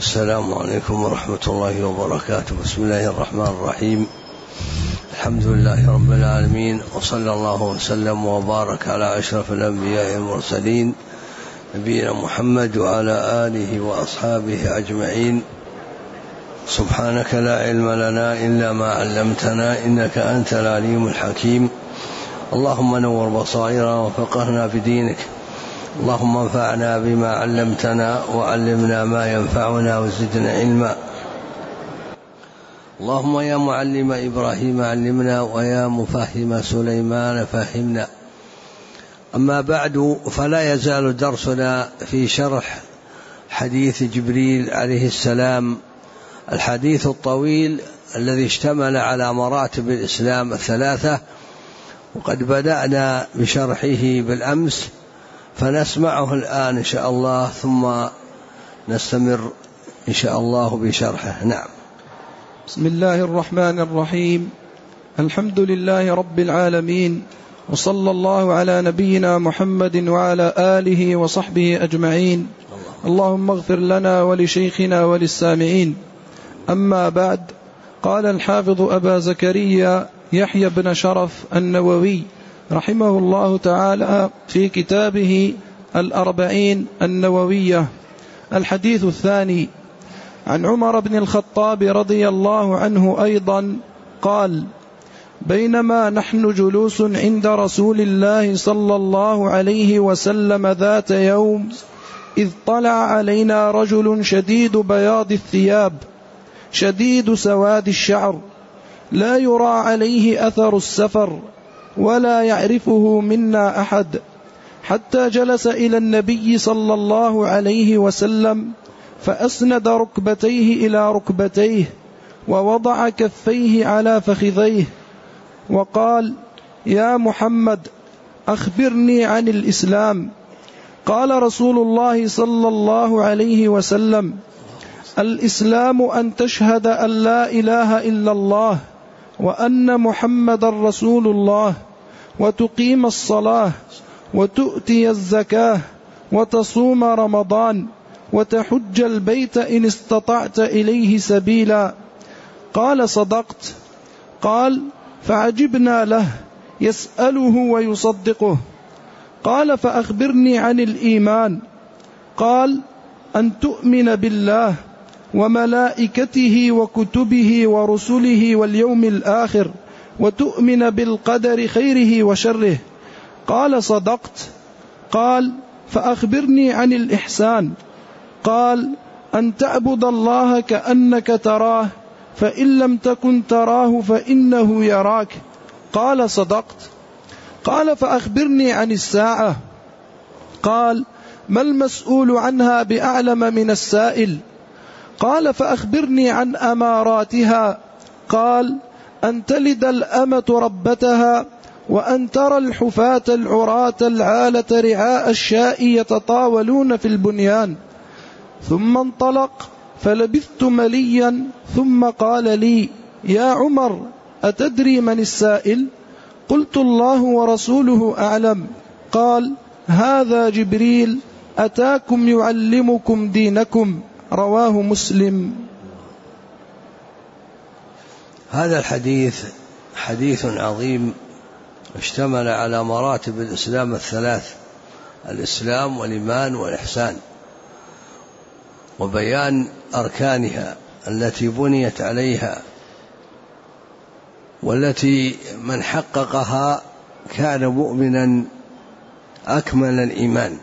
السلام عليكم ورحمة الله وبركاته. بسم الله الرحمن الرحيم. الحمد لله رب العالمين، وصلى الله وسلم وبارك على أشرف الأنبياء والمرسلين نبينا محمد وعلى آله وأصحابه أجمعين. سبحانك لا علم لنا إلا ما علمتنا، إنك أنت العليم الحكيم. اللهم نور بصائرنا وفقهنا في دينك، اللهم انفعنا بما علمتنا وعلمنا ما ينفعنا وزدنا علما. اللهم يا معلم إبراهيم علمنا، ويا مفهم سليمان فهمنا. أما بعد، فلا يزال درسنا في شرح حديث جبريل عليه السلام، الحديث الطويل الذي اشتمل على مراتب الإسلام الثلاثة، وقد بدأنا بشرحه بالأمس، فنسمعه الآن إن شاء الله، ثم نستمر إن شاء الله بشرحه. نعم. بسم الله الرحمن الرحيم. الحمد لله رب العالمين، وصلى الله على نبينا محمد وعلى آله وصحبه أجمعين. اللهم اغفر لنا ولشيخنا وللسامعين. أما بعد، قال الحافظ أبا زكريا يحيى بن شرف النووي رحمه الله تعالى في كتابه الأربعين النووية: الحديث الثاني، عن عمر بن الخطاب رضي الله عنه أيضا قال: بينما نحن جلوس عند رسول الله صلى الله عليه وسلم ذات يوم، إذ طلع علينا رجل شديد بياض الثياب شديد سواد الشعر، لا يرى عليه أثر السفر، ولا يعرفه منا أحد، حتى جلس إلى النبي صلى الله عليه وسلم، فأسند ركبتيه إلى ركبتيه، ووضع كفيه على فخذيه، وقال: يا محمد، أخبرني عن الإسلام. قال رسول الله صلى الله عليه وسلم: الإسلام أن تشهد أن لا إله إلا الله وأن محمد رسول الله، وتقيم الصلاة، وتؤتي الزكاة، وتصوم رمضان، وتحج البيت إن استطعت إليه سبيلا. قال: صدقت. قال: فعجبنا له، يسأله ويصدقه. قال: فأخبرني عن الإيمان. قال: أن تؤمن بالله وملائكته وكتبه ورسله واليوم الآخر، وتؤمن بالقدر خيره وشره. قال: صدقت. قال: فأخبرني عن الإحسان. قال: أن تعبد الله كأنك تراه، فإن لم تكن تراه فإنه يراك. قال: صدقت. قال: فأخبرني عن الساعة. قال: ما المسؤول عنها بأعلم من السائل. قال: فأخبرني عن أماراتها. قال: أن تلد الأمة ربتها، وأن ترى الحفاة العراة العالة رعاء الشاء يتطاولون في البنيان. ثم انطلق، فلبثت مليا، ثم قال لي: يا عمر، أتدري من السائل؟ قلت: الله ورسوله أعلم. قال: هذا جبريل أتاكم يعلمكم دينكم. رواه مسلم. هذا الحديث حديث عظيم، اشتمل على مراتب الإسلام الثلاث: الإسلام والإيمان والإحسان، وبيان أركانها التي بنيت عليها، والتي من حققها كان مؤمنا أكمل الإيمان.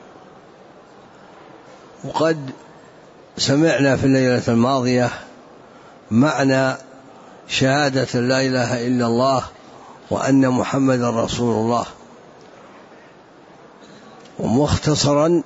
وقد سمعنا في الليلة الماضية معنى شهادة لا إله إلا الله وأن محمد رسول الله. ومختصرا،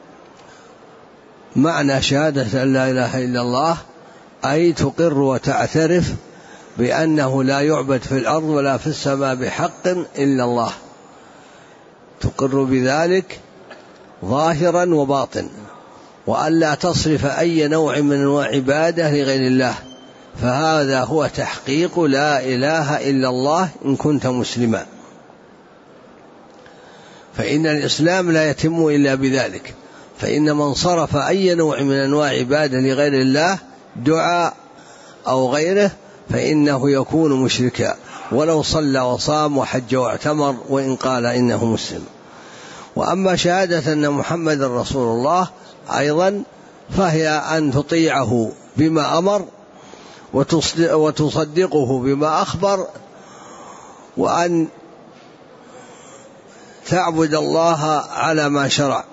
معنى شهادة أن لا إله إلا الله أي تقر وتعترف بأنه لا يعبد في الأرض ولا في السماء بحق إلا الله، تقر بذلك ظاهرا وباطن، وألا تصرف أي نوع من أنواع عبادة لغير الله، فهذا هو تحقيق لا إله إلا الله إن كنت مسلما. فإن الإسلام لا يتم إلا بذلك، فإن من صرف أي نوع من أنواع عبادة لغير الله دعاء أو غيره فإنه يكون مشركا، ولو صلى وصام وحج واعتمر وإن قال إنه مسلم. وأما شهادة أن محمد رسول الله أيضا فهي أن تطيعه بما أمر وتصدقه بما أخبر، وأن تعبد الله على ما شرع،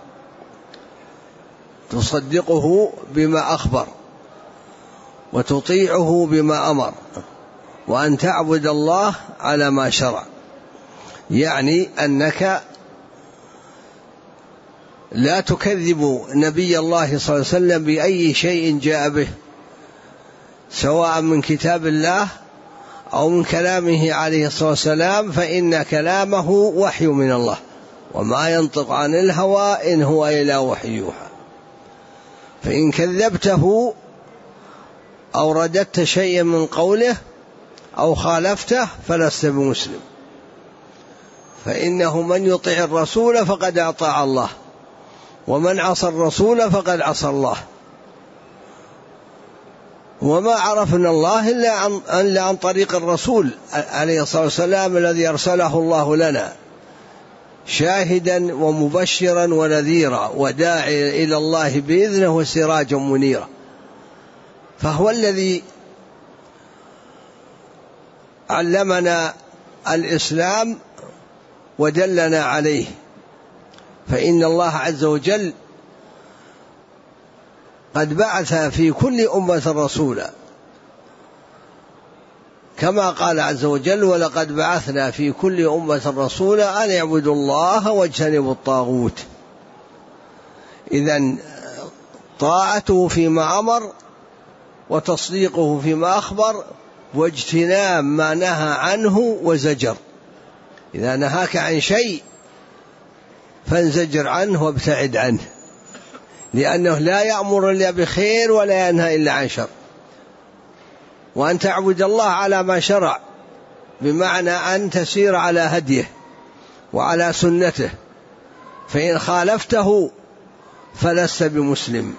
تصدقه بما أخبر وتطيعه بما أمر، وأن تعبد الله على ما شرع، يعني أنك لا تكذب نبي الله صلى الله عليه وسلم بأي شيء جاء به، سواء من كتاب الله أو من كلامه عليه الصلاة والسلام، فإن كلامه وحي من الله، وما ينطق عن الهوى إن هو إلا وحي يوحى. فإن كذبته أو رددت شيئا من قوله أو خالفته فلست بمسلم، فإنه من يطع الرسول فقد أطاع الله، ومن عصى الرسول فقد عصى الله. وما عرفنا الله إلا عن طريق الرسول عليه الصلاة والسلام الذي أرسله الله لنا شاهدا ومبشرا ونذيرا وداعيا إلى الله بإذنه وسراجا منيرا، فهو الذي علمنا الإسلام ودلنا عليه. فإن الله عز وجل قد بعث في كل أمة رسولا، كما قال عز وجل: ولقد بعثنا في كل أمة رسولا أن اعبدوا الله واجتنبوا الطاغوت. إذن طاعته فيما أمر وتصديقه فيما أخبر واجتناب ما نهى عنه وزجر. إذا نهاك عن شيء فانزجر عنه وابتعد عنه، لأنه لا يأمر إلا بخير ولا ينهى إلا عن شر. وأن تعبد الله على ما شرع بمعنى أن تسير على هديه وعلى سنته، فإن خالفته فلست بمسلم.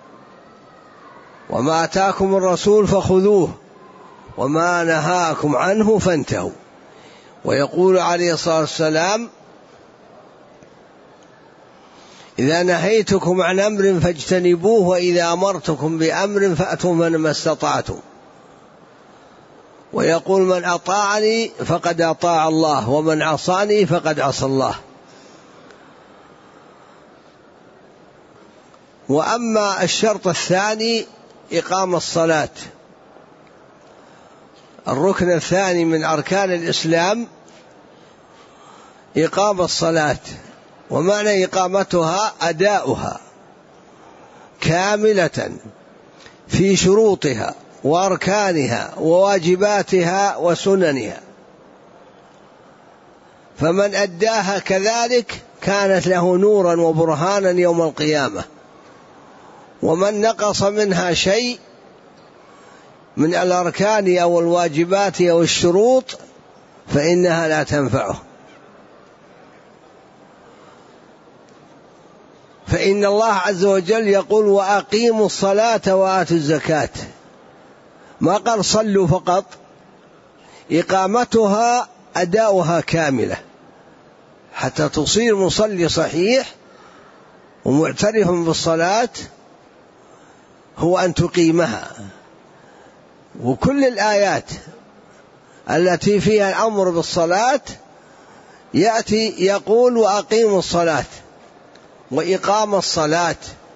وما آتاكم الرسول فخذوه وما نهاكم عنه فانتهوا. ويقول عليه الصلاة والسلام: إذا نهيتكم عن أمر فاجتنبوه، وإذا أمرتكم بأمر فأتوا من ما استطعتم. ويقول: من أطاعني فقد أطاع الله، ومن عصاني فقد عصى الله. وأما الشرط الثاني إقام الصلاة، الركن الثاني من أركان الإسلام إقام الصلاة، ومعنى إقامتها أداؤها كاملة في شروطها وأركانها وواجباتها وسننها، فمن أداها كذلك كانت له نورا وبرهانا يوم القيامة. ومن نقص منها شيء من الأركان أو الواجبات أو الشروط فإنها لا تنفعه. فإن الله عز وجل يقول: وأقيموا الصلاة وآتوا الزكاة، ما قال صلوا فقط، إقامتها أداؤها كاملة حتى تصير مصلي صحيح ومعترف بالصلاة، هو أن تقيمها. وكل الآيات التي فيها الأمر بالصلاة يأتي يقول: وأقيموا الصلاة، وإقام الصلاة،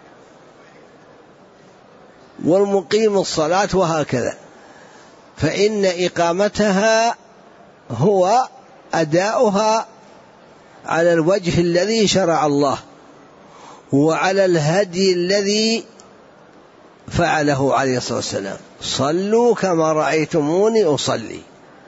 والمقيم الصلاة، وهكذا. فإن إقامتها هو أداؤها على الوجه الذي شرع الله وعلى الهدي الذي فعله عليه الصلاة والسلام: صلوا كما رأيتموني أصلي.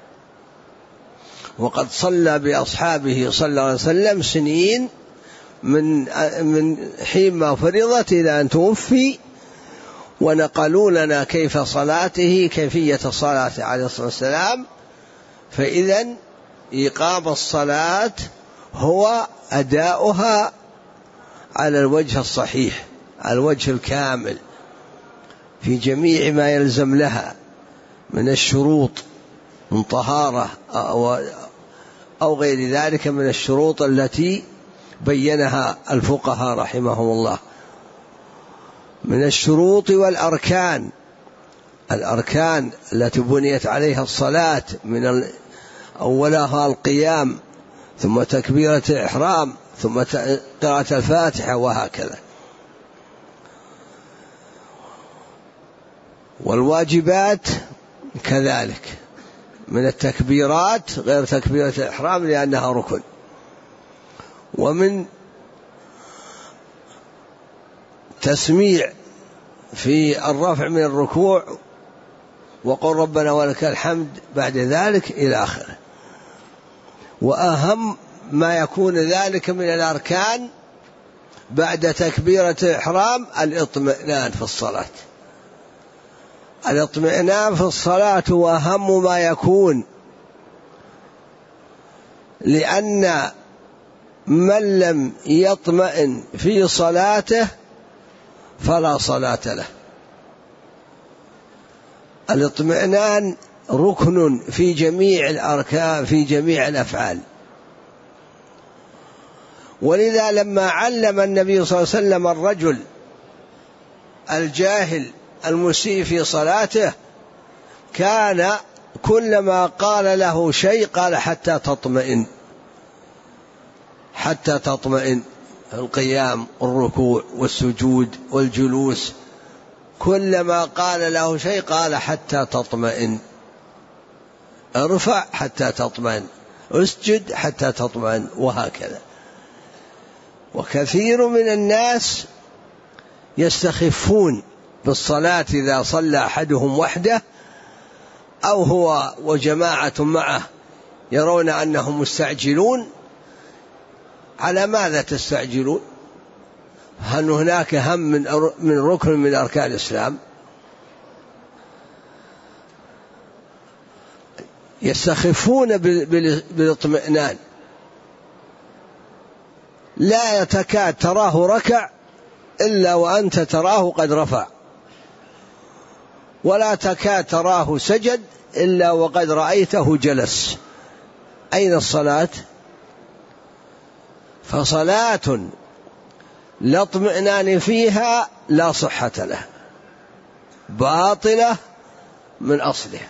وقد صلى بأصحابه صلى الله عليه وسلم سنين من حين ما فرضت إلى أن توفي، ونقلوا لنا كيف صلاته، كيفية الصلاة عليه الصلاة والسلام. فإذن إقام الصلاة هو أداؤها على الوجه الصحيح، على الوجه الكامل، في جميع ما يلزم لها من الشروط، من طهارة أو غير ذلك من الشروط التي بينها الفقهاء رحمهم الله، من الشروط والأركان، الأركان التي بنيت عليها الصلاة، من أولها القيام، ثم تكبيرة الإحرام، ثم قراءة الفاتحة، وهكذا. والواجبات كذلك، من التكبيرات غير تكبيرة الإحرام لأنها ركن، ومن تسميع في الرفع من الركوع وقل ربنا ولك الحمد بعد ذلك إلى آخره. وأهم ما يكون ذلك من الأركان بعد تكبيرة الإحرام الاطمئنان في الصلاة. الاطمئنان في الصلاة هو أهم ما يكون، لأن من لم يطمئن في صلاته فلا صلاة له. الاطمئنان ركن في جميع الأركان، في جميع الأفعال. ولذا لما علم النبي صلى الله عليه وسلم الرجل الجاهل المسيء في صلاته، كان كلما قال له شيء قال حتى تطمئن، حتى تطمئن، القيام والركوع والسجود والجلوس، كلما قال له شيء قال حتى تطمئن، ارفع حتى تطمئن، اسجد حتى تطمئن، وهكذا. وكثير من الناس يستخفون بالصلاة إذا صلى أحدهم وحده أو هو وجماعة معه، يرون أنهم مستعجلون. على ماذا تستعجلون؟ هل هناك هم من ركن من أركان الإسلام؟ يستخفون بالاطمئنان، لا تكاد تراه ركع إلا وأنت تراه قد رفع، ولا تكاد تراه سجد إلا وقد رأيته جلس. أين الصلاة؟ فصلاة لا اطمئنان فيها لا صحة لها، باطلة من أصله،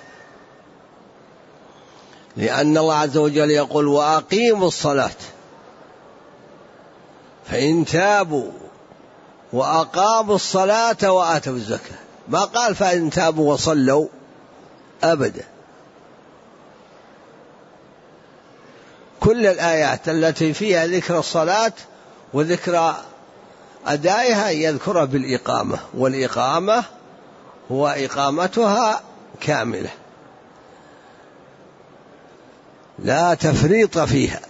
لأن الله عز وجل يقول وأقيموا الصلاة، فإن تابوا وأقاموا الصلاة وآتوا الزكاة، ما قال فإن تابوا وصلوا أبدا. كل الآيات التي فيها ذكر الصلاة وذكر أدائها يذكرها بالإقامة، والإقامة هو إقامتها كاملة لا تفريط فيها.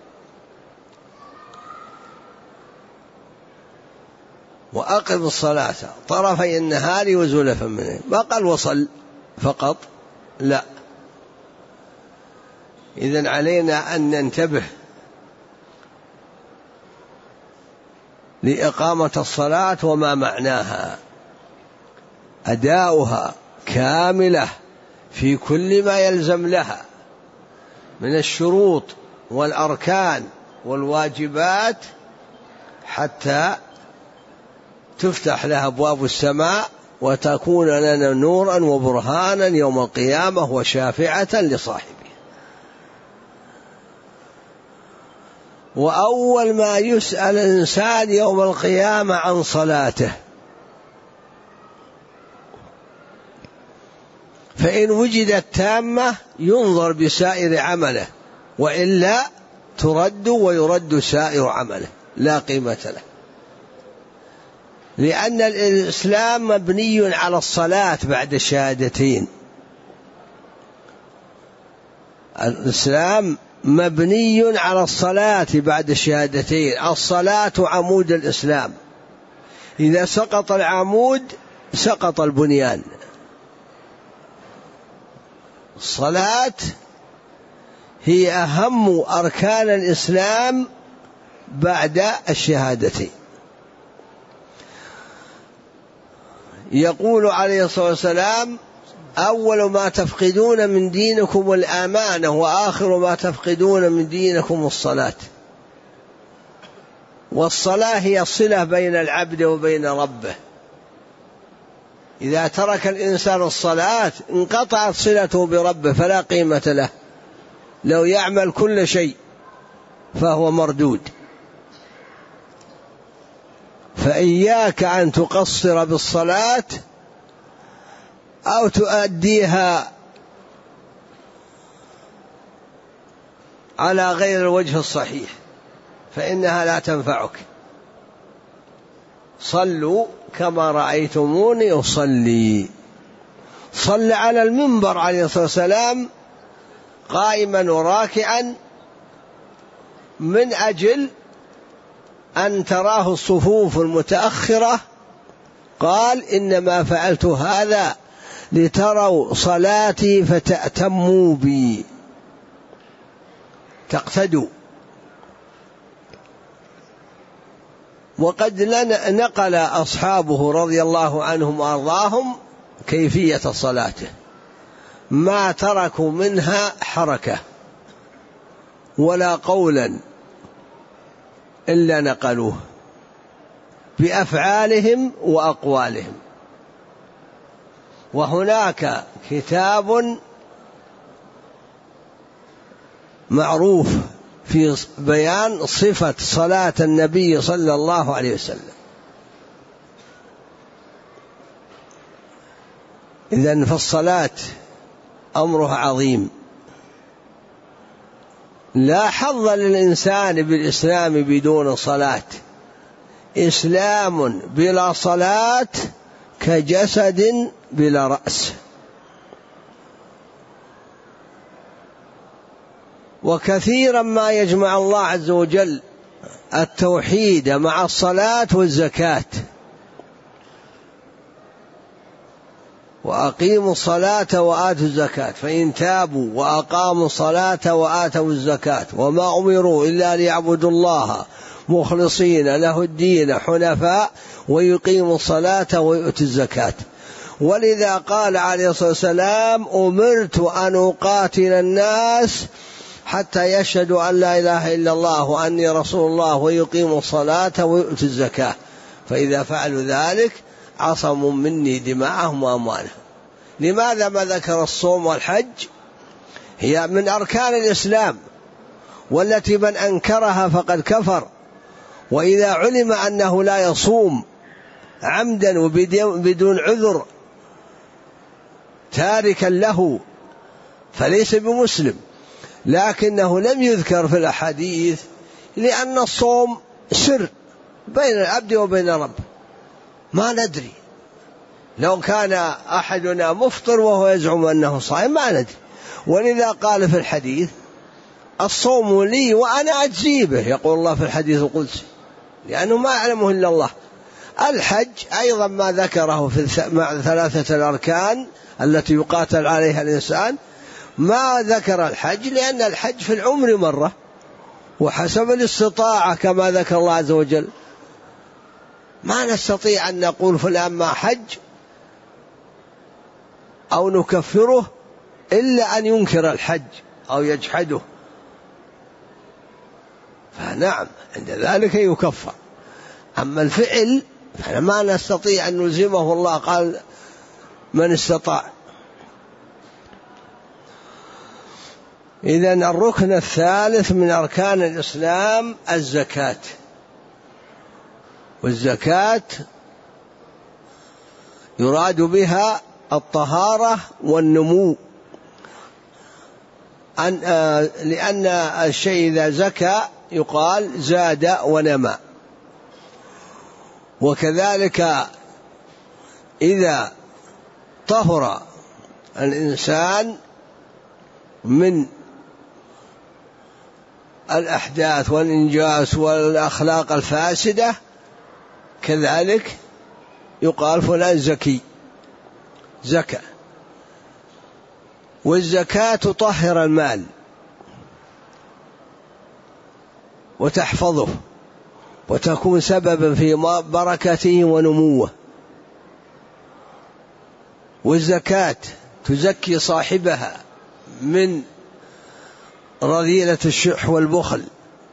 وأقم الصلاة طرفي النهار وزلفا منه، ما قال وصل فقط، لا. إذن علينا أن ننتبه لإقامة الصلاة وما معناها، أداؤها كاملة في كل ما يلزم لها من الشروط والأركان والواجبات، حتى تفتح لها أبواب السماء وتكون لنا نورا وبرهانا يوم القيامة وشافعة لصاحبه. وأول ما يسأل الإنسان يوم القيامة عن صلاته، فإن وجدت تامة ينظر بسائر عمله، وإلا ترد ويرد سائر عمله، لا قيمة له. لأن الإسلام مبني على الصلاة بعد الشهادتين، الإسلام مبني على الصلاة بعد الشهادتين. الصلاة عمود الإسلام، إذا سقط العمود سقط البنيان. الصلاة هي أهم أركان الإسلام بعد الشهادتين، يقول عليه الصلاة والسلام: أول ما تفقدون من دينكم الأمانة، وآخر ما تفقدون من دينكم الصلاة. والصلاة هي الصلة بين العبد وبين ربه. إذا ترك الإنسان الصلاة انقطعت صلته بربه فلا قيمة له، لو يعمل كل شيء فهو مردود. فإياك أن تقصر بالصلاة أو تؤديها على غير الوجه الصحيح، فإنها لا تنفعك. صلوا كما رأيتموني أصلي. صلى على المنبر عليه الصلاة والسلام قائما وراكعا من أجل أن تراه الصفوف المتأخرة. قال: إنما فعلت هذا لتروا صلاتي فتأتموا بي، تقتدوا. وقد نقل أصحابه رضي الله عنهم وأرضاهم كيفية صلاته، ما تركوا منها حركة ولا قولا إلا نقلوه بأفعالهم وأقوالهم. وهناك كتاب معروف في بيان صفة صلاة النبي صلى الله عليه وسلم. إذن فالصلاة أمرها عظيم، لا حظ للإنسان بالإسلام بدون صلاة. إسلام بلا صلاة كجسد بلا رأس. وكثيرا ما يجمع الله عز وجل التوحيد مع الصلاة والزكاة. وأقيموا الصلاة وآتوا الزكاة، فإن تابوا وأقاموا الصلاة وآتوا الزكاة وما أمروا إلا ليعبدوا الله مخلصين له الدين حنفاء ويقيموا الصلاة ويؤتوا الزكاة. ولذا قال عليه الصلاة والسلام: أمرت أن أقاتل الناس حتى يشهدوا أن لا إله إلا الله وأني رسول الله ويقيموا الصلاة ويؤتوا الزكاة، فإذا فعلوا ذلك عصموا مني دماءهم وأموالهم. لماذا ما ذكر الصوم والحج؟ هي من أركان الإسلام، والتي من أنكرها فقد كفر. وإذا علم أنه لا يصوم عمدا وبدون عذر تاركا له فليس بمسلم. لكنه لم يذكر في الأحاديث لأن الصوم سر بين العبد وبين ربه، ما ندري. لو كان أحدنا مفطر وهو يزعم أنه صائم ما ندري. ولذا قال في الحديث: الصوم لي وأنا أجزي به، يقول الله في الحديث القدسي، لأنه ما يعلمه إلا الله. الحج أيضا ما ذكره في مع 3 الأركان التي يقاتل عليها الإنسان، ما ذكر الحج لأن الحج في العمر مرة وحسب الاستطاعة كما ذكر الله عز وجل. ما نستطيع أن نقول فلان ما حج أو نكفره إلا أن ينكر الحج أو يجحده، فنعم عند ذلك يكفر. أما الفعل فما نستطيع أن نلزمه، الله قال: من استطاع. إذن الركن الثالث من أركان الإسلام الزكاة. والزكاة يراد بها الطهارة والنمو، لأن الشيء إذا زكى يقال زاد ونمى. وكذلك إذا طهر الإنسان من الأحداث والإنجاس والأخلاق الفاسدة كذلك يقال فلان زكي، زكى. والزكاة تطهر المال وتحفظه وتكون سببا في بركته ونموه. والزكاة تزكي صاحبها من رذيلة الشح والبخل.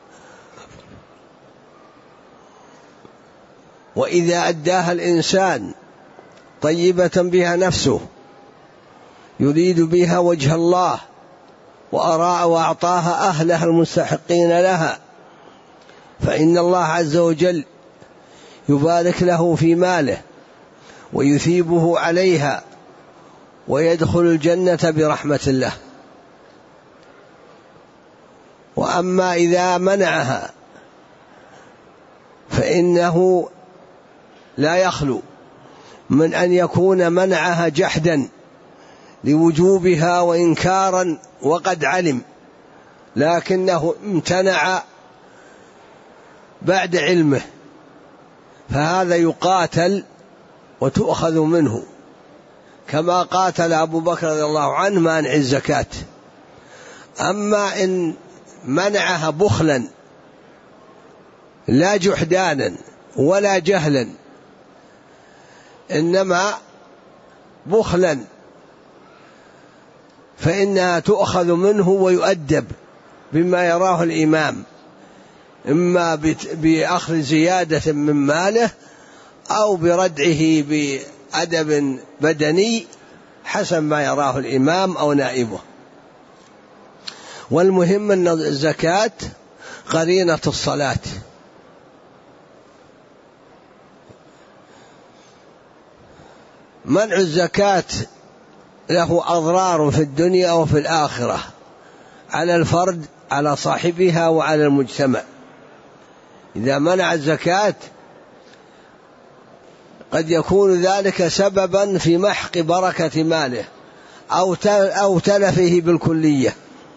وإذا أداها الإنسان طيبة بها نفسه يريد بها وجه الله وأعطاها أهلها المستحقين لها، فإن الله عز وجل يبارك له في ماله ويثيبه عليها ويدخل الجنة برحمة الله. وأما إذا منعها فإنه لا يخلو من أن يكون منعها جحدا لوجوبها وإنكارا وقد علم، لكنه امتنع بعد علمه، فهذا يقاتل وتؤخذ منه، كما قاتل أبو بكر رضي الله عنه مانع الزكاة. أما إن منعها بخلا لا جحدانا ولا جهلا، إنما بخلا، فإنها تؤخذ منه ويؤدب بما يراه الإمام، إما بأخذ زيادة من ماله أو بردعه بأدب بدني حسب ما يراه الإمام أو نائبه. والمهم أن الزكاة قرينة الصلاة، منع الزكاة له أضرار في الدنيا وفي الآخرة على الفرد، على صاحبها، وعلى المجتمع. إذا منع الزكاة قد يكون ذلك سببا في محق بركة ماله أو تلفه بالكلية.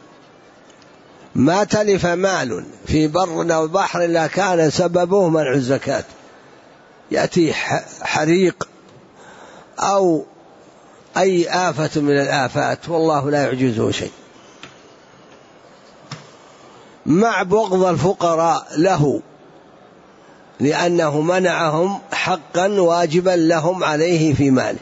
ما تلف مال في بر أو بحر إلا كان سببه منع الزكاة، يأتي حريق أو أي آفة من الآفات والله لا يعجزه شيء، مع بغض الفقراء له لأنه منعهم حقا واجبا لهم عليه في ماله.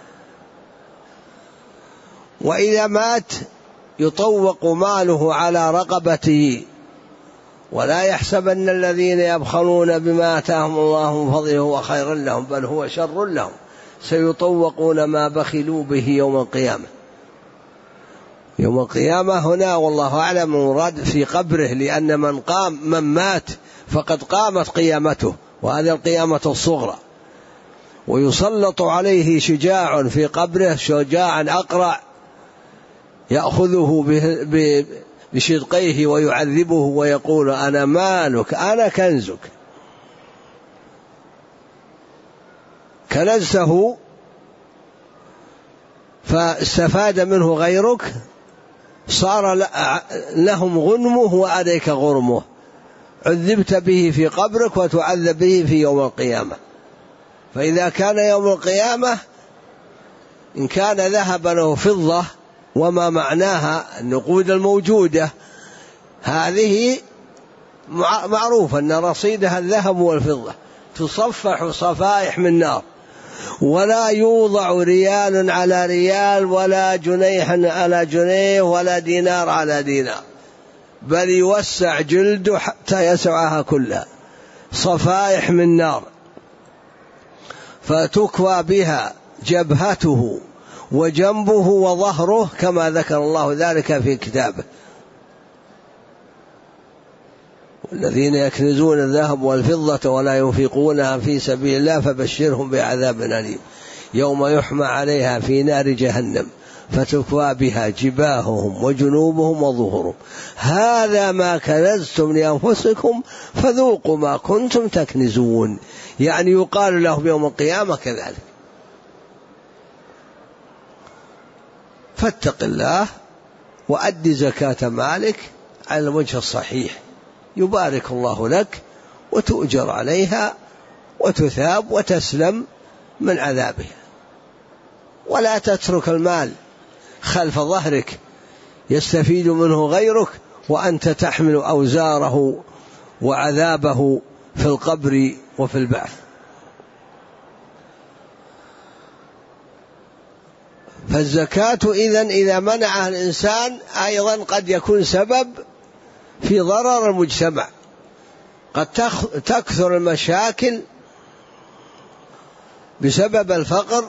وإذا مات يطوق ماله على رقبته، ولا يحسبن الذين يبخلون بما آتاهم الله من فضله هو خير لهم بل هو شر لهم، سيطوقون ما بخلوا به يوم القيامة. يوم القيامة هنا والله أعلم مراد في قبره، لأن من مات فقد قامت قيامته، وهذه القيامة الصغرى. ويسلط عليه شجاع في قبره، شجاع أقرع يأخذه بشدقيه ويعذبه ويقول أنا مالك أنا كنزك، كنزته فاستفاد منه غيرك، صار لهم غنمه وعليك غرمه، عذبت به في قبرك وتعذب به في يوم القيامة. فإذا كان يوم القيامة إن كان ذهبا أو فضة وما معناها النقود الموجودة، هذه معروفة أن رصيدها الذهب والفضة، تصفح صفائح من نار، ولا يوضع ريال على ريال ولا جنيح على جنيه ولا دينار على دينار، بل يوسع جلده حتى يسعها كلها، صفائح من نار، فتكوى بها جبهته وجنبه وظهره كما ذكر الله ذلك في كتابه. والذين يكنزون الذهب والفضة ولا ينفقونها في سبيل الله فبشرهم بعذاب أليم يوم يحمى عليها في نار جهنم فتكوى بها جباههم وجنوبهم وظهورهم هذا ما كنزتم لأنفسكم فذوقوا ما كنتم تكنزون. يعني يقال لهم يوم القيامة كذلك. فاتق الله وأد زكاة مالك على الوجه الصحيح، يبارك الله لك وتؤجر عليها وتثاب وتسلم من عذابها. ولا تترك المال خلف ظهرك يستفيد منه غيرك وأنت تحمل أوزاره وعذابه في القبر وفي البعث. فالزكاة إذا منعها الإنسان أيضا قد يكون سبب في ضرر المجتمع. قد تكثر المشاكل بسبب الفقر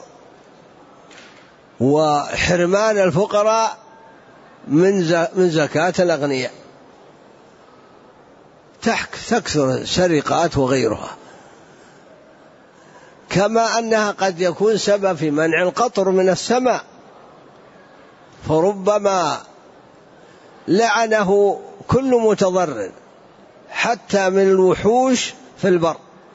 وحرمان الفقراء من زكاة الأغنياء، تكثر السرقات وغيرها، كما أنها قد يكون سبب في منع القطر من السماء، فربما لعنه كل متضرر حتى من الوحوش في البر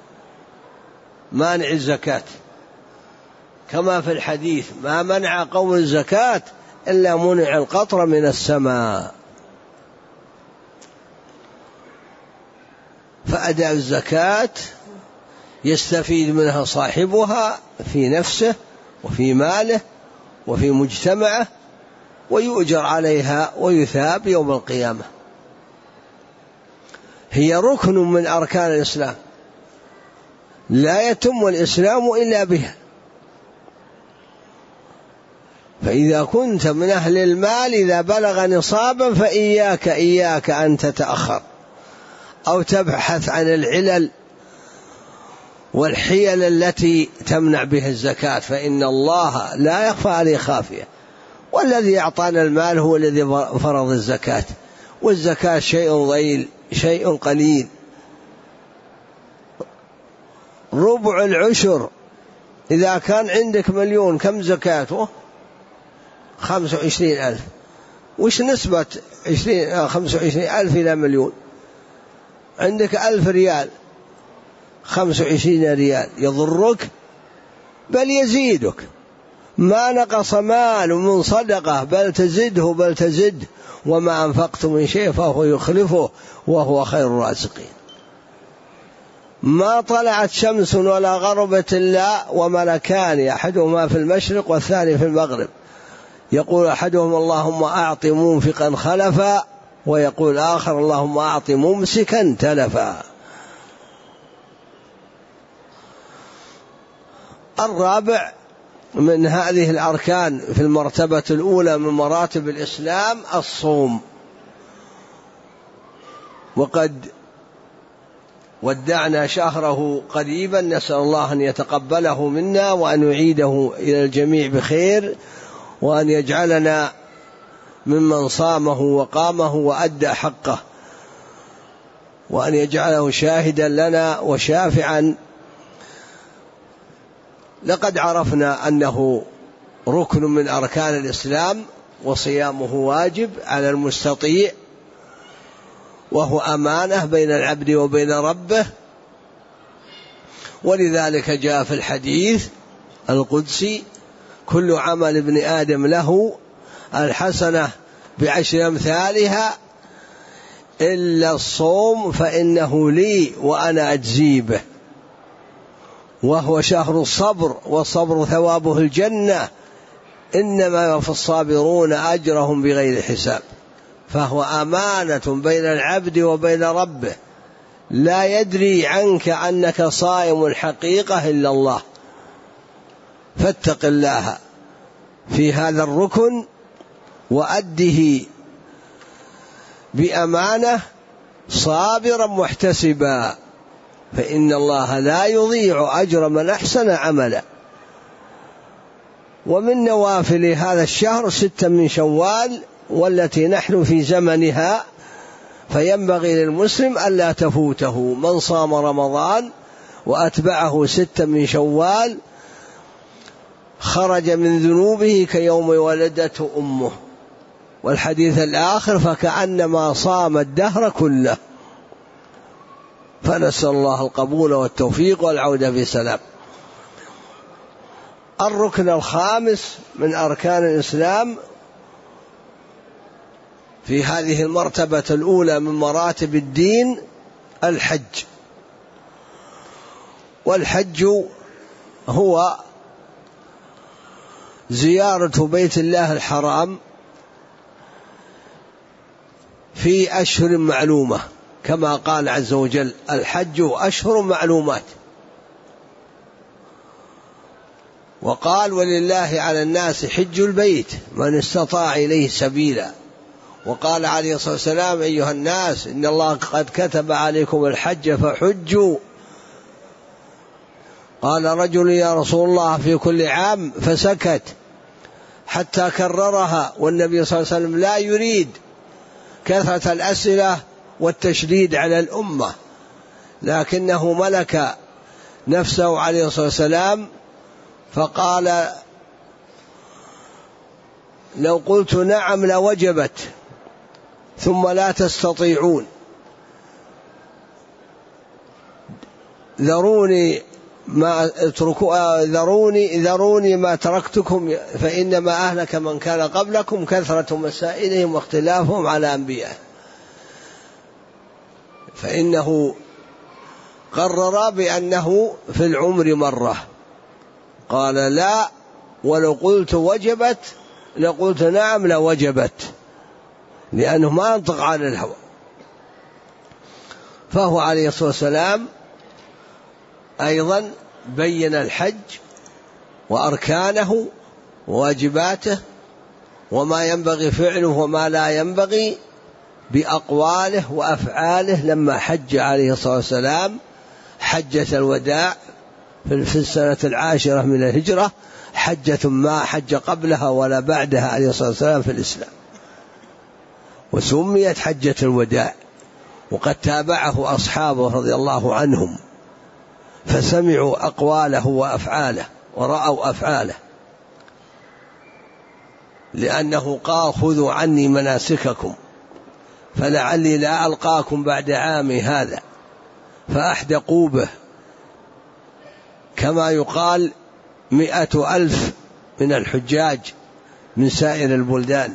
مانع الزكاة، كما في الحديث: ما منع قوم الزكاة إلا منع القطر من السماء. فأداء الزكاة يستفيد منها صاحبها في نفسه وفي ماله وفي مجتمعه، ويؤجر عليها ويثاب يوم القيامة. هي ركن من أركان الإسلام، لا يتم الإسلام إلا بها. فإذا كنت من أهل المال إذا بلغ نصابا فإياك أن تتأخر أو تبحث عن العلل والحيل التي تمنع بها الزكاة، فإن الله لا يخفى عليه خافية، والذي أعطانا المال هو الذي فرض الزكاة، والزكاة شيء ضئيل، شيء قليل. ربع العشر إذا كان عندك 1,000,000 كم زكاته؟ 25,000. وش نسبة 25,000 إلى 1,000,000؟ عندك 1,000 ريال، 25 ريال يضرك بل يزيدك، ما نقص مال من صدقة بل تزد، وما أنفقت من شيء فهو يخلفه وهو خير الرازقين. ما طلعت شمس ولا غربت إلا وملكان، أحدهما في المشرق والثاني في المغرب، يقول أحدهما: اللهم أعط منفقا خلفا، ويقول آخر: اللهم أعط ممسكا تلفا. الرابع من هذه الأركان في المرتبة الأولى من مراتب الإسلام الصوم. وقد ودعنا شهره قريبا، نسأل الله أن يتقبله منا وأن يعيده إلى الجميع بخير، وأن يجعلنا ممن صامه وقامه وأدى حقه، وأن يجعله شاهدا لنا وشافعا. لقد عرفنا أنه ركن من أركان الإسلام، وصيامه واجب على المستطيع، وهو أمانة بين العبد وبين ربه، ولذلك جاء في الحديث القدسي: كل عمل ابن آدم له الحسنة ب10 أمثالها إلا الصوم فإنه لي وأنا أجزي به، وهو شهر الصبر، والصبر ثوابه الجنة، إنما يوفى الصابرون أجرهم بغير حساب. فهو أمانة بين العبد وبين ربه، لا يدري عنك أنك صائم الحقيقة إلا الله. فاتق الله في هذا الركن وأده بأمانة صابرا محتسبا، فإن الله لا يضيع أجر من أحسن عملا. ومن نوافل هذا الشهر 6 من شوال، والتي نحن في زمنها، فينبغي للمسلم ألا تفوته. من صام رمضان وأتبعه 6 من شوال خرج من ذنوبه كيوم ولدته أمه. والحديث الآخر: فكأنما صام الدهر كله. فنسأل الله القبول والتوفيق والعودة بسلام. الركن الخامس من أركان الإسلام في هذه المرتبة الأولى من مراتب الدين الحج. والحج هو زيارة بيت الله الحرام في أشهر معلومة، كما قال عز وجل: الحج أشهر معلومات. وقال ولله على الناس حج البيت من استطاع إليه سبيلا. وقال عليه الصلاة والسلام أيها الناس إن الله قد كتب عليكم الحج فحجوا. قال رجل يا رسول الله في كل عام، فسكت حتى كررها، والنبي صلى الله عليه وسلم لا يريد كثرة الأسئلة والتشديد على الأمة، لكنه ملك نفسه عليه الصلاة والسلام فقال لو قلت نعم لوجبت ثم لا تستطيعون، ذروني ما تركتكم فإنما أهلك من كان قبلكم كثرة مسائلهم واختلافهم على أنبيائهم. فإنه قرر بأنه في العمر مرة، قال لا، ولو قلت وجبت لقلت نعم لوجبت، لأنه ما ينطق عن الهوى. فهو عليه الصلاة والسلام أيضا بين الحج وأركانه وواجباته وما ينبغي فعله وما لا ينبغي بأقواله وأفعاله لما حج عليه الصلاة والسلام حجة الوداع في السنة 10 من الهجرة، حجة ما حج قبلها ولا بعدها عليه الصلاة والسلام في الإسلام، وسميت حجة الوداع. وقد تابعه أصحابه رضي الله عنهم فسمعوا أقواله وأفعاله ورأوا أفعاله، لأنه قال خذوا عني مناسككم فلعلي لا ألقاكم بعد عامي هذا فأحدقوا به، كما يقال 100,000 من الحجاج من سائر البلدان،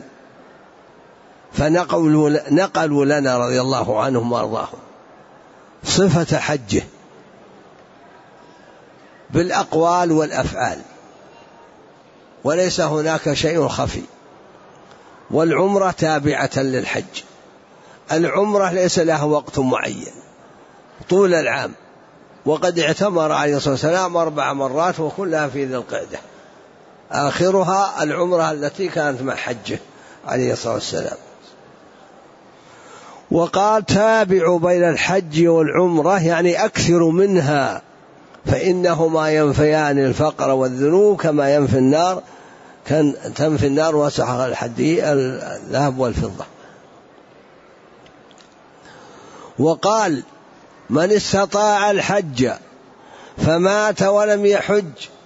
فنقلوا لنا رضي الله عنهم وارضاهم صفة حجه بالأقوال والأفعال، وليس هناك شيء خفي. والعمرة تابعة للحج، العمرة ليس لها وقت معين طول العام، وقد اعتمر عليه الصلاة والسلام 4 مرات وكلها في ذي القعدة، آخرها العمرة التي كانت مع حجه عليه الصلاة والسلام. وقال تابعوا بين الحج والعمرة، يعني أكثروا منها فإنهما ينفيان الفقر والذنوب كما ينفي النار تنفي النار وسحق الحديد الذهب والفضة. وقال من استطاع الحج فمات ولم يحج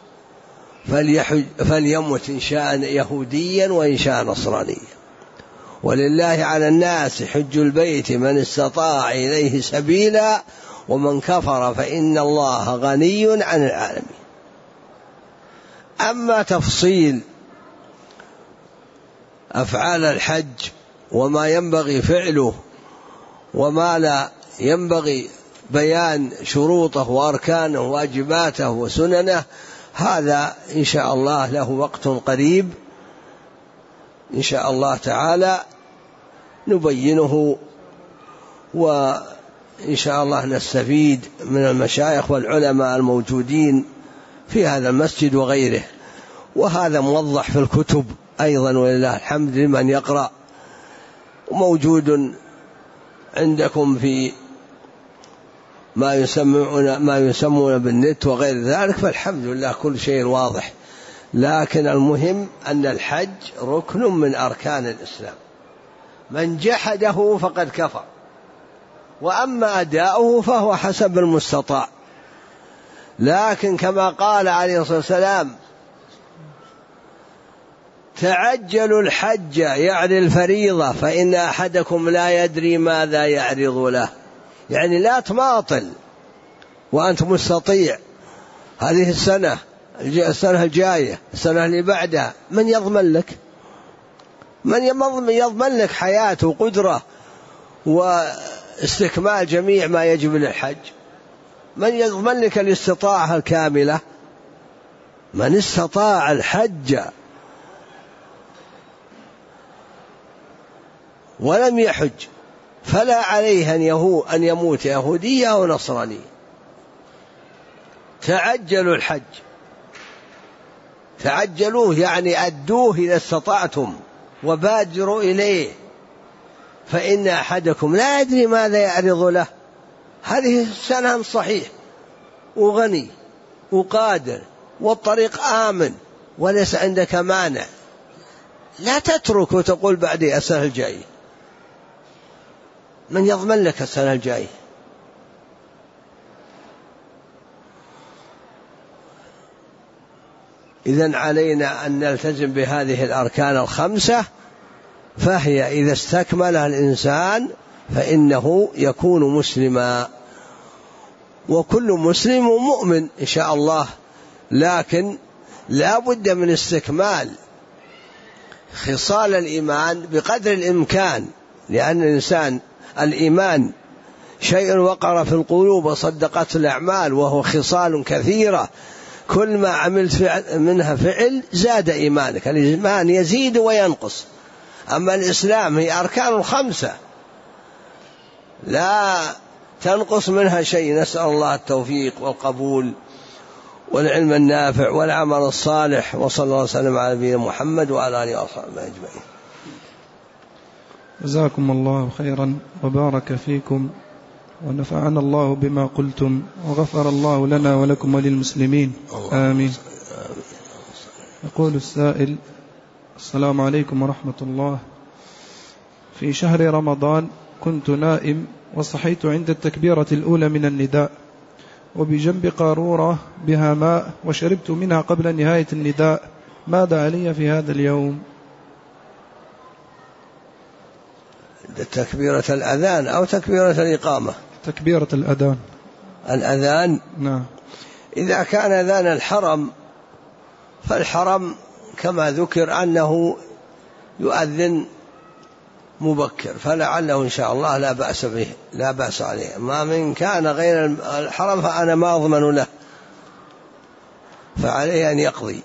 فليمت إن شاء يهوديا وإن شاء نصرانيا، ولله على الناس حج البيت من استطاع إليه سبيلا ومن كفر فإن الله غني عن العالمين. أما تفصيل أفعال الحج وما ينبغي فعله وما لا ينبغي، بيان شروطه وأركانه وواجباته وسننه، هذا إن شاء الله له وقت قريب إن شاء الله تعالى نبينه، وإن شاء الله نستفيد من المشايخ والعلماء الموجودين في هذا المسجد وغيره. وهذا موضح في الكتب أيضا ولله الحمد لمن يقرأ، موجود عندكم في ما يسمون بالنت وغير ذلك، فالحمد لله كل شيء واضح. لكن المهم أن الحج ركن من أركان الإسلام، من جحده فقد كفر، وأما أداؤه فهو حسب المستطاع. لكن كما قال عليه الصلاة والسلام تعجلوا الحج يعني الفريضة فإن أحدكم لا يدري ماذا يعرض له، يعني لا تماطل وأنت مستطيع. هذه السنة الجاية السنة اللي بعدها من يضمن لك؟ من يضمن لك حياة وقدرة واستكمال جميع ما يجب للحج؟ من يضمن لك الاستطاعة الكاملة؟ من استطاع الحج ولم يحج فلا عليه أن يموت يهوديا أو نصرانيا. تعجلوا الحج تعجلوه يعني أدوه إذا استطعتم وبادروا إليه، فإن أحدكم لا يدري ماذا يعرض له. هذه سنة صحيح وغني وقادر والطريق آمن وليس عندك مانع، لا تترك وتقول بعدي السنة الجاية، من يضمن لك السنة الجاية؟ إذن علينا أن نلتزم بهذه الأركان الخمسة، فهي إذا استكملها الإنسان فإنه يكون مسلما، وكل مسلم مؤمن إن شاء الله، لكن لا بد من استكمال خصال الإيمان بقدر الإمكان، لأن الإنسان الإيمان شيء وقر في القلوب وصدقت الأعمال، وهو خصال كثيرة، كل ما عملت منها فعل زاد إيمانك. الإيمان يزيد وينقص، أما الإسلام هي أركان خمسة لا تنقص منها شيء. نسأل الله التوفيق والقبول والعلم النافع والعمل الصالح، وصلى الله وسلم على نبينا محمد وعلى آله وصحبه أجمعين. جزاكم الله خيرا وبارك فيكم، ونفعنا الله بما قلتم، وغفر الله لنا ولكم وللمسلمين، آمين. يقول السائل: السلام عليكم ورحمة الله. في شهر رمضان كنت نائم وصحيت عند التكبيرة الأولى من النداء، وبجنب قارورة بها ماء وشربت منها قبل نهاية النداء، ماذا علي في هذا اليوم؟ تكبيرة الأذان أو تكبيرة الإقامة؟ تكبيرة الأذان. الأذان نعم. إذا كان أذان الحرم فالحرم كما ذكر أنه يؤذن مبكر، فلعله إن شاء الله لا بأس به، لا بأس عليه. ما من كان غير الحرم فأنا ما أضمن له، فعليه أن يقضي،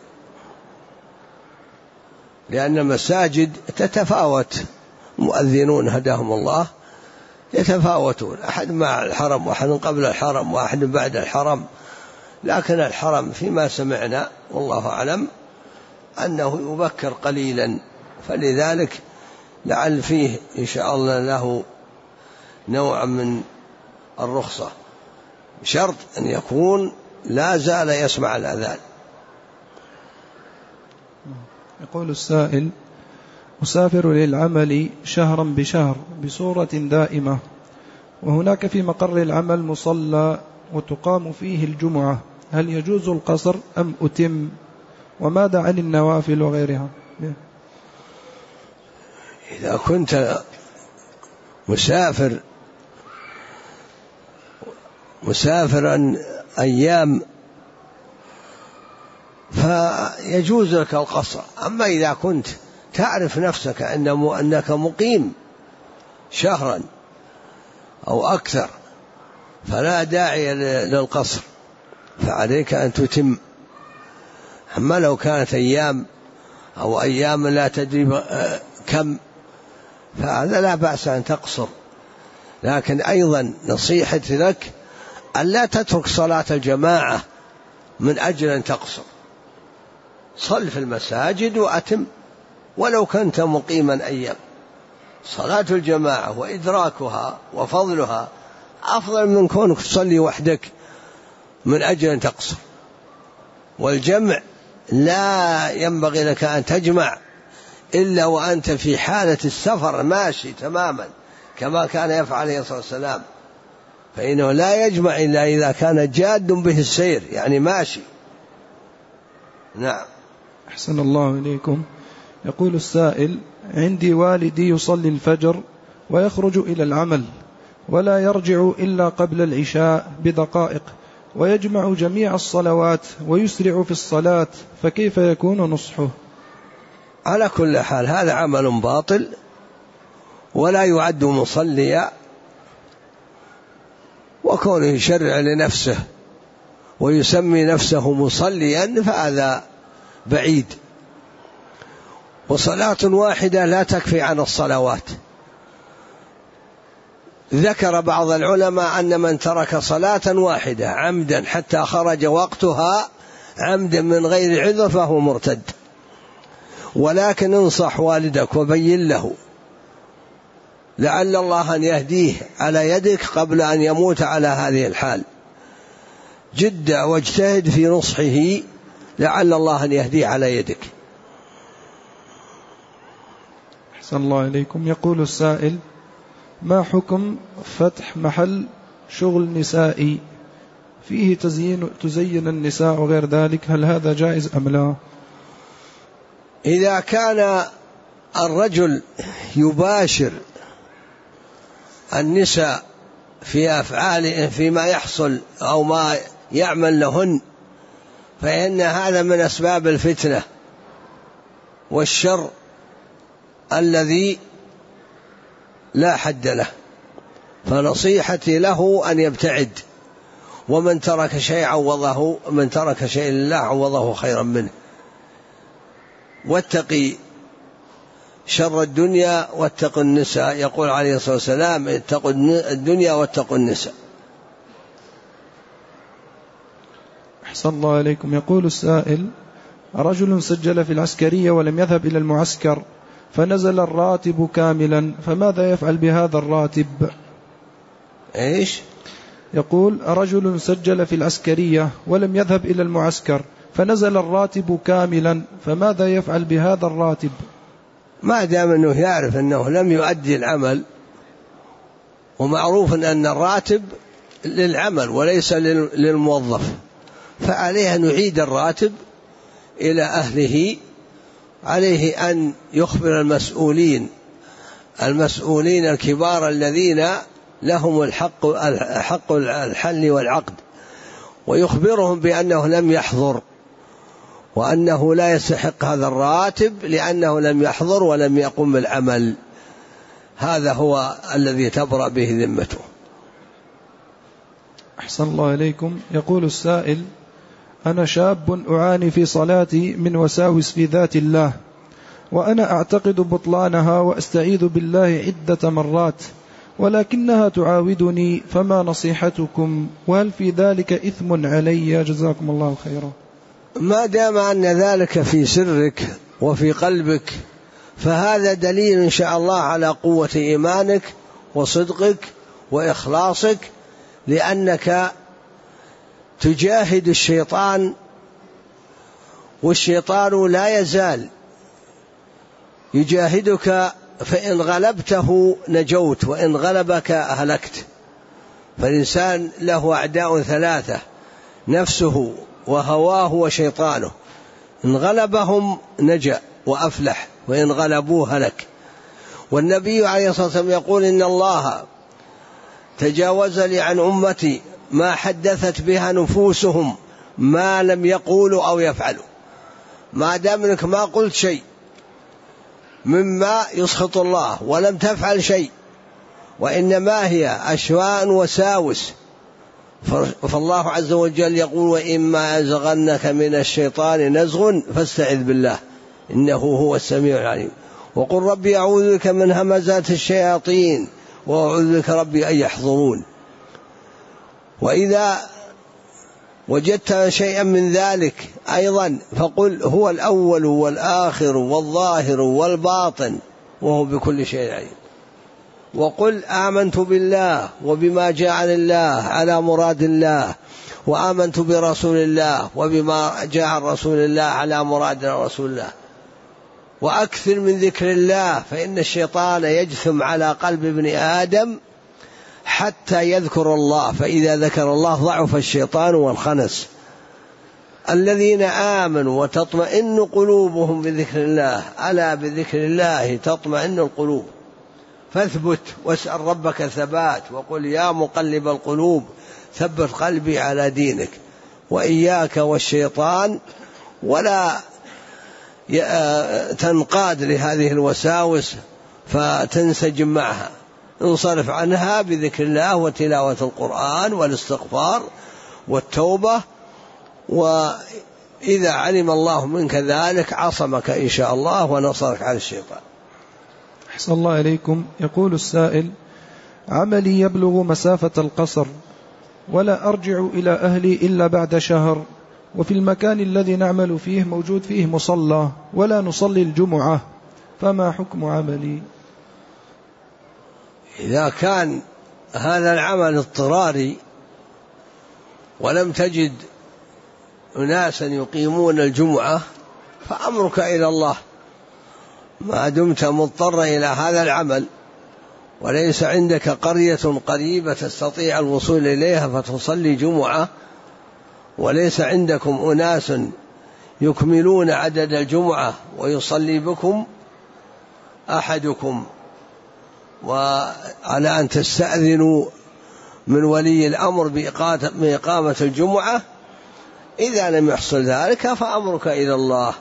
لأن المساجد تتفاوت، مؤذنون هداهم الله يتفاوتون، أحد مع الحرم وأحد قبل الحرم وأحد بعد الحرم، لكن الحرم فيما سمعنا والله أعلم أنه يبكر قليلا، فلذلك لعل فيه إن شاء الله له نوع من الرخصة، شرط أن يكون لا زال يسمع الأذان. يقول السائل: أسافر للعمل شهرا بشهر بصورة دائمة، وهناك في مقر العمل مصلى وتقام فيه الجمعة، هل يجوز القصر أم أتم؟ وماذا عن النوافل وغيرها؟ إذا كنت مسافرا أيام فيجوز لك القصر، أما إذا كنت تعرف نفسك أنك مقيم شهرا أو أكثر فلا داعي للقصر، فعليك أن تتم. أما لو كانت أيام أو أيام لا تدري كم فهذا لا بأس أن تقصر، لكن أيضا نصيحتي لك أن لا تترك صلاة الجماعة من أجل أن تقصر، صل في المساجد وأتم ولو كنت مقيما أيام. صلاة الجماعة وإدراكها وفضلها أفضل من كونك تصلي وحدك من أجل أن تقصر، والجمع لا ينبغي لك أن تجمع إلا وأنت في حالة السفر ماشي تماما كما كان يفعل عليه الصلاة والسلام، فإنه لا يجمع إلا إذا كان جاد به السير يعني ماشي. نعم. أحسن الله إليكم. يقول السائل: عندي والدي يصلي الفجر ويخرج إلى العمل ولا يرجع إلا قبل العشاء بدقائق، ويجمع جميع الصلوات ويسرع في الصلاة، فكيف يكون نصحه؟ على كل حال هذا عمل باطل ولا يعد مصليا، وكونه يشرع لنفسه ويسمي نفسه مصليا فهذا بعيد، وصلاة واحدة لا تكفي عن الصلوات. ذكر بعض العلماء أن من ترك صلاة واحدة عمدا حتى خرج وقتها عمدا من غير عذر فهو مرتد. ولكن انصح والدك وبين له لعل الله أن يهديه على يدك قبل أن يموت على هذه الحال. جد واجتهد في نصحه لعل الله أن يهديه على يدك. أحسن الله إليكم. يقول السائل: ما حكم فتح محل شغل نسائي فيه تزين النساء وغير ذلك، هل هذا جائز أم لا؟ إذا كان الرجل يباشر النساء في أفعاله فيما يحصل أو ما يعمل لهن فإن هذا من أسباب الفتنة والشر الذي لا حد له، فنصيحتي له أن يبتعد، ومن ترك شيء عوضه، من ترك شيء لله عوضه خيرا منه. واتقي شر الدنيا واتقوا النساء، يقول عليه الصلاة والسلام: اتقوا الدنيا واتقوا النساء. أحسن الله إليكم. يقول السائل: رجل سجل في العسكرية ولم يذهب إلى المعسكر فنزل الراتب كاملا، فماذا يفعل بهذا الراتب؟ إيش؟ يقول: رجل سجل في العسكرية ولم يذهب إلى المعسكر فنزل الراتب كاملا، فماذا يفعل بهذا الراتب؟ ما دام أنه يعرف أنه لم يؤدي العمل، ومعروف أن الراتب للعمل وليس للموظف، فعليه أن يعيد الراتب إلى أهله. عليه أن يخبر المسؤولين الكبار الذين لهم حق الحل والعقد، ويخبرهم بأنه لم يحضر وأنه لا يستحق هذا الراتب لأنه لم يحضر ولم يقم بالعمل. هذا هو الذي تبرأ به ذمته. أحسن الله إليكم. يقول السائل: أنا شاب أعاني في صلاتي من وساوس في ذات الله، وأنا أعتقد بطلانها وأستعيذ بالله عدة مرات، ولكنها تعاودني، فما نصيحتكم؟ وهل في ذلك إثم علي؟ جزاكم الله خيرا. ما دام أن ذلك في سرك وفي قلبك فهذا دليل إن شاء الله على قوة إيمانك وصدقك وإخلاصك، لأنك تجاهد الشيطان، والشيطان لا يزال يجاهدك، فإن غلبته نجوت وإن غلبك أهلكت. فالإنسان له أعداء ثلاثة: نفسه وهواه وشيطانه، إن غلبهم نجا وأفلح، وإن غلبوه هلك. والنبي عليه الصلاة والسلام يقول: إن الله تجاوز لي عن أمتي ما حدثت بها نفوسهم ما لم يقولوا أو يفعلوا. ما دام أنك ما قلت شيء مما يسخط الله ولم تفعل شيء، وإنما هي أشواء وساوس، فالله عز وجل يقول: وإما يزغنك من الشيطان نزغ فاستعذ بالله إنه هو السميع العليم، وقل ربي أعوذ بك من همزات الشياطين وأعوذ بك ربي أن يحضرون. وإذا وجدت شيئا من ذلك أيضا فقل: هو الأول والآخر والظاهر والباطن وهو بكل شيء عليم. وقل: آمنت بالله وبما جاء عن الله على مراد الله، وآمنت برسول الله وبما جاء عن رسول الله على مراد رسول الله. وأكثر من ذكر الله، فإن الشيطان يجثم على قلب ابن آدم حتى يذكر الله، فإذا ذكر الله ضعف الشيطان وانخنس. الذين آمنوا وتطمئن قلوبهم بذكر الله، ألا بذكر الله تطمئن القلوب. فاثبت واسأل ربك الثبات، وقل: يا مقلب القلوب ثبت قلبي على دينك. وإياك والشيطان، ولا تنقاد لهذه الوساوس فتنسجم معها، انصرف عنها بذكر الله وتلاوة القرآن والاستغفار والتوبة، وإذا علم الله منك ذلك عصمك إن شاء الله ونصرك على الشيطان. أحسن الله إليكم. يقول السائل: عملي يبلغ مسافة القصر، ولا أرجع إلى أهلي إلا بعد شهر، وفي المكان الذي نعمل فيه موجود فيه مصلى ولا نصلي الجمعة، فما حكم عملي؟ إذا كان هذا العمل اضطراري ولم تجد أناسا يقيمون الجمعة فأمرك إلى الله، ما دمت مضطر إلى هذا العمل وليس عندك قرية قريبة تستطيع الوصول إليها فتصلي جمعة، وليس عندكم أناس يكملون عدد الجمعة ويصلي بكم أحدكم، وعلى أن تستأذنوا من ولي الأمر بإقامة الجمعة، إذا لم يحصل ذلك فأمرك إلى الله،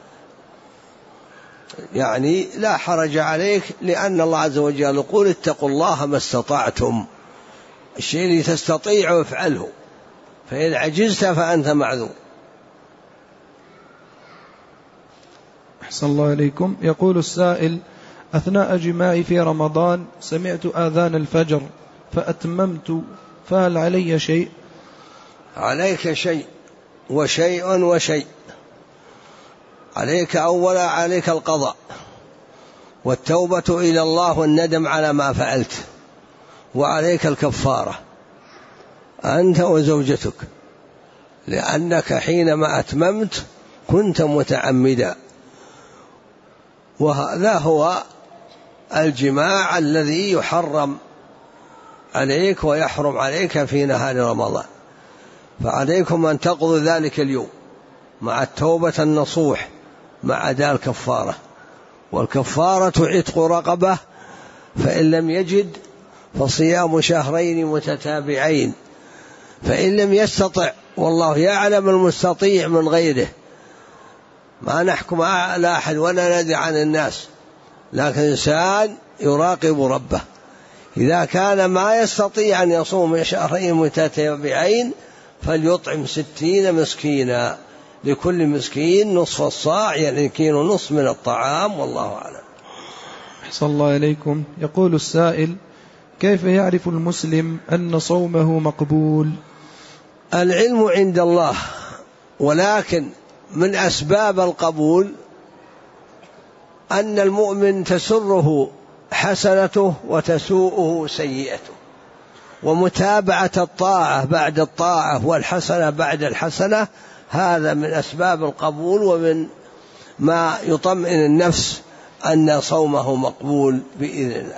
يعني لا حرج عليك، لأن الله عز وجل يقول اتقوا الله ما استطعتم، الشيء اللي تستطيع افعله، فإن عجزت فأنت معذور. أحسن الله إليكم. يقول السائل: أثناء جماعي في رمضان سمعت آذان الفجر فأتممت، فهل علي شيء؟ عليك شيء وشيء وشيء. عليك أولا عليك القضاء والتوبة إلى الله والندم على ما فعلت، وعليك الكفارة أنت وزوجتك، لأنك حينما أتممت كنت متعمدا، وهذا هو الجماع الذي يحرم عليك ويحرم عليك في نهار رمضان، فعليكم أن تقضوا ذلك اليوم مع التوبة النصوح مع أداء الكفارة، والكفارة عتق رقبة، فإن لم يجد فصيام شهرين متتابعين، فإن لم يستطع، والله يعلم المستطيع من غيره، ما نحكم على أحد ولا ندع عن الناس، لكن إنسان يراقب ربه، إذا كان ما يستطيع أن يصوم شهرين متتابعين فليطعم 60 مسكينا، لكل مسكين نصف الصاع، يعني كيلو نصف من الطعام، والله أعلم. أحسن الله إليكم. يقول السائل: كيف يعرف المسلم أن صومه مقبول؟ العلم عند الله، ولكن من أسباب القبول أن المؤمن تسره حسنته وتسوءه سيئته، ومتابعة الطاعة بعد الطاعة والحسنة بعد الحسنة، هذا من أسباب القبول ومن ما يطمئن النفس أن صومه مقبول بإذن الله.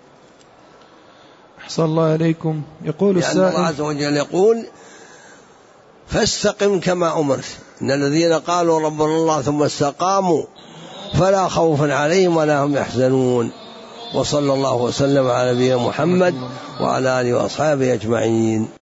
أحسن الله إليكم. يقول السائل: الله عز وجل يقول: فاستقم كما أمرت، إن الذين قالوا ربنا الله ثم استقاموا فلا خوف عليهم ولا هم يحزنون. وصلى الله وسلم على نبينا محمد وعلى آله وأصحابه أجمعين.